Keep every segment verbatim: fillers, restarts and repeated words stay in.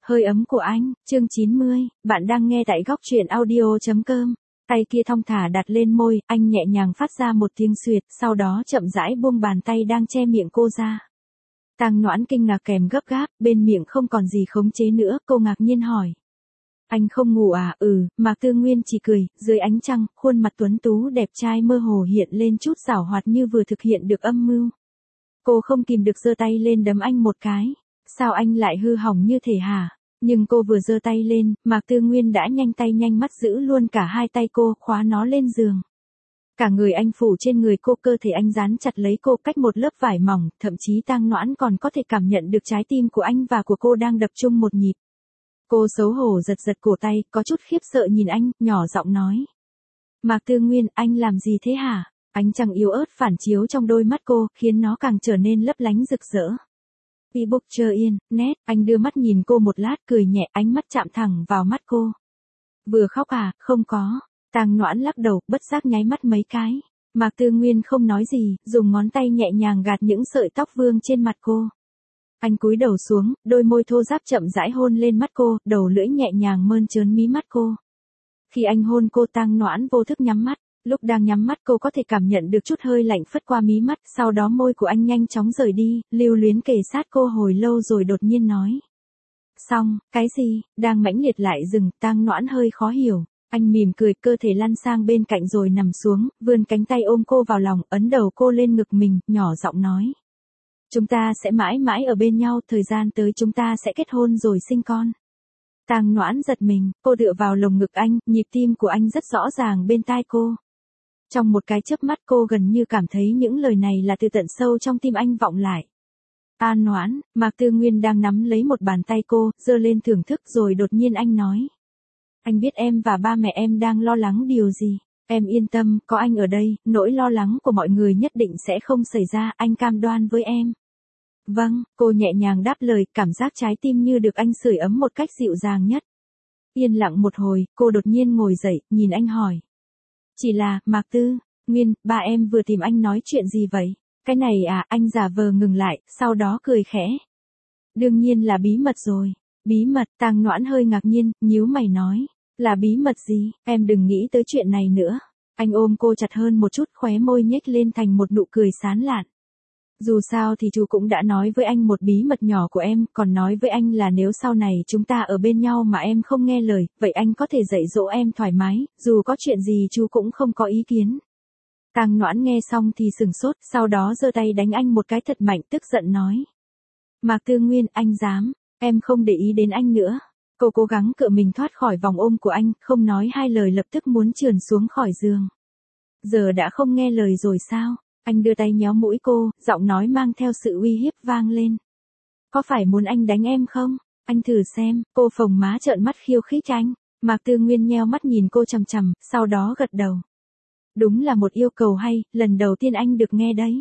Hơi ấm của anh, chương chín mươi, bạn đang nghe tại góc truyện audio.com. Tay kia thong thả đặt lên môi, anh nhẹ nhàng phát ra một tiếng xuyệt, sau đó chậm rãi buông bàn tay đang che miệng cô ra. Tang Noãn kinh ngạc kèm gấp gáp, bên miệng không còn gì khống chế nữa, cô ngạc nhiên hỏi. Anh không ngủ à? Ừ, Mạc Tư Nguyên chỉ cười, dưới ánh trăng, khuôn mặt tuấn tú đẹp trai mơ hồ hiện lên chút giảo hoạt như vừa thực hiện được âm mưu. Cô không kìm được giơ tay lên đấm anh một cái. Sao anh lại hư hỏng như thể hả? Nhưng cô vừa giơ tay lên, Mạc Tư Nguyên đã nhanh tay nhanh mắt giữ luôn cả hai tay cô, khóa nó lên giường. Cả người anh phủ trên người cô, cơ thể anh dán chặt lấy cô cách một lớp vải mỏng, thậm chí Tang Noãn còn có thể cảm nhận được trái tim của anh và của cô đang đập chung một nhịp. Cô xấu hổ giật giật cổ tay, có chút khiếp sợ nhìn anh, nhỏ giọng nói. Mạc Tư Nguyên, anh làm gì thế hả? Ánh trăng yếu ớt phản chiếu trong đôi mắt cô, khiến nó càng trở nên lấp lánh rực rỡ. Ebook chờ yên, nét, anh đưa mắt nhìn cô một lát cười nhẹ, ánh mắt chạm thẳng vào mắt cô. Vừa khóc à? Không có. Tang Noãn lắc đầu, bất giác nháy mắt mấy cái. Mạc Tư Nguyên không nói gì, dùng ngón tay nhẹ nhàng gạt những sợi tóc vương trên mặt cô. Anh cúi đầu xuống, đôi môi thô ráp chậm rãi hôn lên mắt cô, đầu lưỡi nhẹ nhàng mơn trớn mí mắt cô. Khi anh hôn cô, Tang Noãn vô thức nhắm mắt. Lúc đang nhắm mắt cô có thể cảm nhận được chút hơi lạnh phất qua mí mắt, sau đó môi của anh nhanh chóng rời đi, lưu luyến kề sát cô hồi lâu rồi đột nhiên nói. Xong, cái gì? Đang mãnh liệt lại dừng, Tang Noãn hơi khó hiểu. Anh mỉm cười, cơ thể lăn sang bên cạnh rồi nằm xuống, vươn cánh tay ôm cô vào lòng, ấn đầu cô lên ngực mình, nhỏ giọng nói. Chúng ta sẽ mãi mãi ở bên nhau, thời gian tới chúng ta sẽ kết hôn rồi sinh con. Tang Noãn giật mình, cô tựa vào lồng ngực anh, nhịp tim của anh rất rõ ràng bên tai cô. Trong một cái chớp mắt cô gần như cảm thấy những lời này là từ tận sâu trong tim anh vọng lại. An Noãn, Mạc Tư Nguyên đang nắm lấy một bàn tay cô, giơ lên thưởng thức rồi đột nhiên anh nói. Anh biết em và ba mẹ em đang lo lắng điều gì. Em yên tâm, có anh ở đây, nỗi lo lắng của mọi người nhất định sẽ không xảy ra, anh cam đoan với em. Vâng, cô nhẹ nhàng đáp lời, cảm giác trái tim như được anh sưởi ấm một cách dịu dàng nhất. Yên lặng một hồi, cô đột nhiên ngồi dậy, nhìn anh hỏi. Chỉ là, Mạc Tư Nguyên, ba em vừa tìm anh nói chuyện gì vậy? Cái này à? Anh giả vờ ngừng lại, sau đó cười khẽ. Đương nhiên là bí mật rồi. Bí mật? Tang Noãn hơi ngạc nhiên, nhíu mày nói. Là bí mật gì? Em đừng nghĩ tới chuyện này nữa. Anh ôm cô chặt hơn một chút, khóe môi nhếch lên thành một nụ cười sán lạn. Dù sao thì chú cũng đã nói với anh một bí mật nhỏ của em, còn nói với anh là nếu sau này chúng ta ở bên nhau mà em không nghe lời, vậy anh có thể dạy dỗ em thoải mái, dù có chuyện gì chú cũng không có ý kiến. Tang Noãn nghe xong thì sừng sốt, sau đó giơ tay đánh anh một cái thật mạnh, tức giận nói. Mạc Tư Nguyên, anh dám, em không để ý đến anh nữa. Cô cố gắng cựa mình thoát khỏi vòng ôm của anh, không nói hai lời lập tức muốn trườn xuống khỏi giường. Giờ đã không nghe lời rồi sao? Anh đưa tay nhéo mũi cô, giọng nói mang theo sự uy hiếp vang lên. Có phải muốn anh đánh em không? Anh thử xem. Cô phồng má trợn mắt khiêu khích anh. Mạc Tư Nguyên nheo mắt nhìn cô chằm chằm, sau đó gật đầu. Đúng là một yêu cầu hay, lần đầu tiên anh được nghe đấy.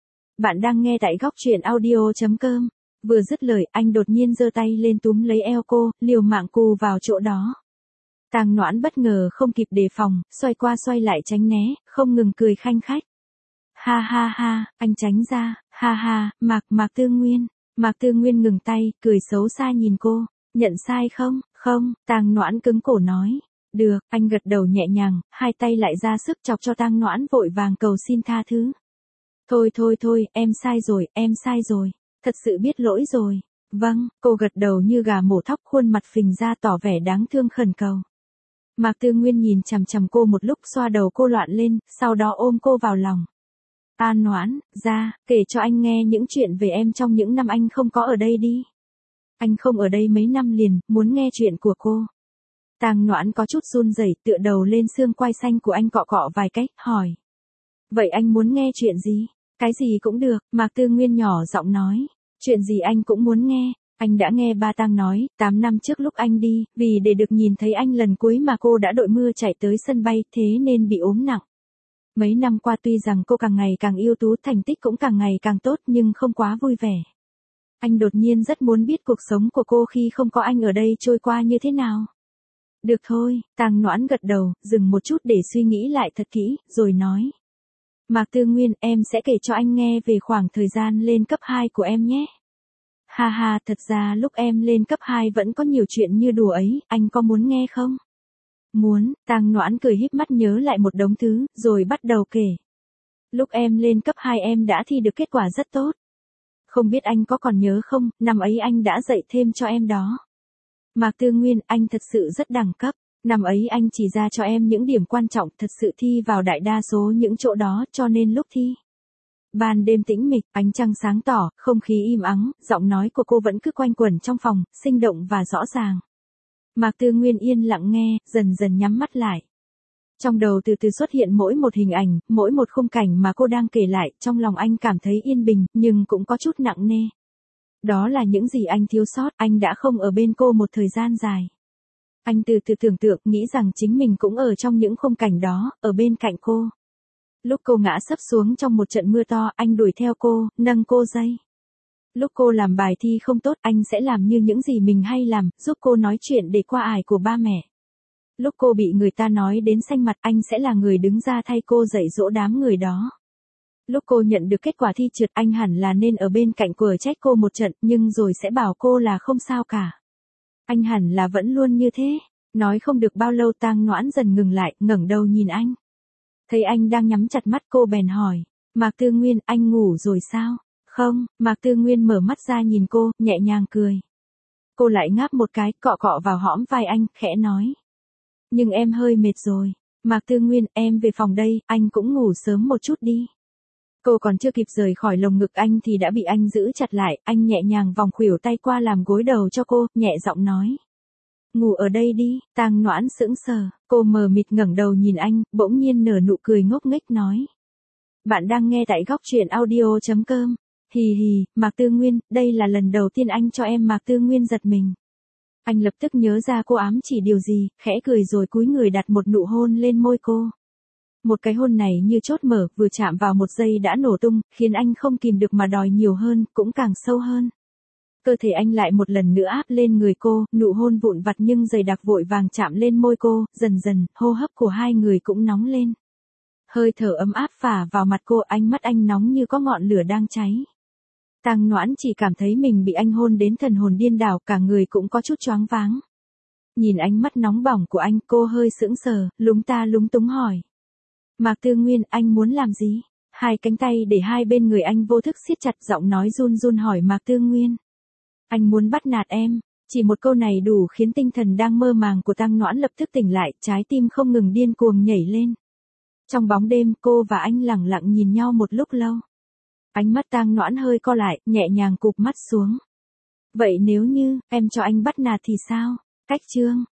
Bạn đang nghe tại góc truyện audio.com. Vừa dứt lời, anh đột nhiên giơ tay lên túm lấy eo cô, liều mạng cù vào chỗ đó. Tang Noãn bất ngờ không kịp đề phòng, xoay qua xoay lại tránh né, không ngừng cười khanh khách. Ha ha ha, anh tránh ra, ha ha, Mạc, Mạc Tư Nguyên. Mạc Tư Nguyên ngừng tay, cười xấu xa nhìn cô. Nhận sai không? Không, Tang Noãn cứng cổ nói. Được, anh gật đầu nhẹ nhàng, hai tay lại ra sức chọc cho Tang Noãn vội vàng cầu xin tha thứ. Thôi thôi thôi, em sai rồi, em sai rồi. Thật sự biết lỗi rồi. Vâng, cô gật đầu như gà mổ thóc, khuôn mặt phình ra tỏ vẻ đáng thương khẩn cầu. Mạc Tư Nguyên nhìn chằm chằm cô một lúc, xoa đầu cô loạn lên, sau đó ôm cô vào lòng. An Noãn, ra, kể cho anh nghe những chuyện về em trong những năm anh không có ở đây đi. Anh không ở đây mấy năm liền, muốn nghe chuyện của cô. Tang Noãn có chút run rẩy, tựa đầu lên xương quai xanh của anh cọ cọ vài cách, hỏi. Vậy anh muốn nghe chuyện gì? Cái gì cũng được, Mạc Tư Nguyên nhỏ giọng nói. Chuyện gì anh cũng muốn nghe. Anh đã nghe ba Tang nói, tám năm trước lúc anh đi, vì để được nhìn thấy anh lần cuối mà cô đã đội mưa chạy tới sân bay, thế nên bị ốm nặng. Mấy năm qua tuy rằng cô càng ngày càng ưu tú, thành tích cũng càng ngày càng tốt nhưng không quá vui vẻ. Anh đột nhiên rất muốn biết cuộc sống của cô khi không có anh ở đây trôi qua như thế nào. Được thôi, Tang Noãn gật đầu, dừng một chút để suy nghĩ lại thật kỹ, rồi nói. Mạc Tư Nguyên, em sẽ kể cho anh nghe về khoảng thời gian lên cấp hai của em nhé. Ha ha, thật ra lúc em lên cấp hai vẫn có nhiều chuyện như đùa ấy, anh có muốn nghe không? Muốn, Tang Noãn cười híp mắt nhớ lại một đống thứ, rồi bắt đầu kể. Lúc em lên cấp hai em đã thi được kết quả rất tốt. Không biết anh có còn nhớ không, năm ấy anh đã dạy thêm cho em đó. Mạc Tư Nguyên, anh thật sự rất đẳng cấp. Năm ấy anh chỉ ra cho em những điểm quan trọng, thật sự thi vào đại đa số những chỗ đó, cho nên lúc thi. Ban đêm tĩnh mịch, ánh trăng sáng tỏ, không khí im ắng, giọng nói của cô vẫn cứ quanh quẩn trong phòng, sinh động và rõ ràng. Mạc Tư Nguyên yên lặng nghe, dần dần nhắm mắt lại. Trong đầu từ từ xuất hiện mỗi một hình ảnh, mỗi một khung cảnh mà cô đang kể lại, trong lòng anh cảm thấy yên bình, nhưng cũng có chút nặng nề. Đó là những gì anh thiếu sót, anh đã không ở bên cô một thời gian dài. Anh từ từ tưởng tượng, nghĩ rằng chính mình cũng ở trong những khung cảnh đó, ở bên cạnh cô. Lúc cô ngã sấp xuống trong một trận mưa to, anh đuổi theo cô, nâng cô dậy. Lúc cô làm bài thi không tốt, anh sẽ làm như những gì mình hay làm, giúp cô nói chuyện để qua ải của ba mẹ. Lúc cô bị người ta nói đến xanh mặt, anh sẽ là người đứng ra thay cô dạy dỗ đám người đó. Lúc cô nhận được kết quả thi trượt, anh hẳn là nên ở bên cạnh cô trách cô một trận, nhưng rồi sẽ bảo cô là không sao cả. Anh hẳn là vẫn luôn như thế. Nói không được bao lâu Tang Noãn dần ngừng lại, ngẩng đầu nhìn anh. Thấy anh đang nhắm chặt mắt cô bèn hỏi, Mạc Tư Nguyên, anh ngủ rồi sao? Không, Mạc Tư Nguyên mở mắt ra nhìn cô, nhẹ nhàng cười. Cô lại ngáp một cái, cọ cọ vào hõm vai anh, khẽ nói. Nhưng em hơi mệt rồi. Mạc Tư Nguyên, em về phòng đây, anh cũng ngủ sớm một chút đi. Cô còn chưa kịp rời khỏi lồng ngực anh thì đã bị anh giữ chặt lại, anh nhẹ nhàng vòng khuỷu tay qua làm gối đầu cho cô, nhẹ giọng nói. Ngủ ở đây đi. Tang Noãn sững sờ, cô mờ mịt ngẩng đầu nhìn anh, bỗng nhiên nở nụ cười ngốc nghếch nói. Bạn đang nghe tại góc truyện audio chấm com. Hì hì, Mạc Tư Nguyên, đây là lần đầu tiên anh cho em. Mạc Tư Nguyên giật mình. Anh lập tức nhớ ra cô ám chỉ điều gì, khẽ cười rồi cúi người đặt một nụ hôn lên môi cô. Một cái hôn này như chốt mở, vừa chạm vào một giây đã nổ tung, khiến anh không kìm được mà đòi nhiều hơn, cũng càng sâu hơn. Cơ thể anh lại một lần nữa áp lên người cô, nụ hôn vụn vặt nhưng dày đặc vội vàng chạm lên môi cô, dần dần, hô hấp của hai người cũng nóng lên. Hơi thở ấm áp phả vào mặt cô, ánh mắt anh nóng như có ngọn lửa đang cháy. Tang Noãn chỉ cảm thấy mình bị anh hôn đến thần hồn điên đảo, cả người cũng có chút choáng váng. Nhìn ánh mắt nóng bỏng của anh, cô hơi sững sờ, lúng ta lúng túng hỏi. Mạc Tư Nguyên, anh muốn làm gì? Hai cánh tay để hai bên người anh vô thức siết chặt, giọng nói run run hỏi Mạc Tư Nguyên. Anh muốn bắt nạt em. Chỉ một câu này đủ khiến tinh thần đang mơ màng của Tang Noãn lập tức tỉnh lại, trái tim không ngừng điên cuồng nhảy lên. Trong bóng đêm, cô và anh lặng lặng nhìn nhau một lúc lâu. Ánh mắt Tang Noãn hơi co lại, nhẹ nhàng cụp mắt xuống. Vậy nếu như, em cho anh bắt nạt thì sao? Cách chương.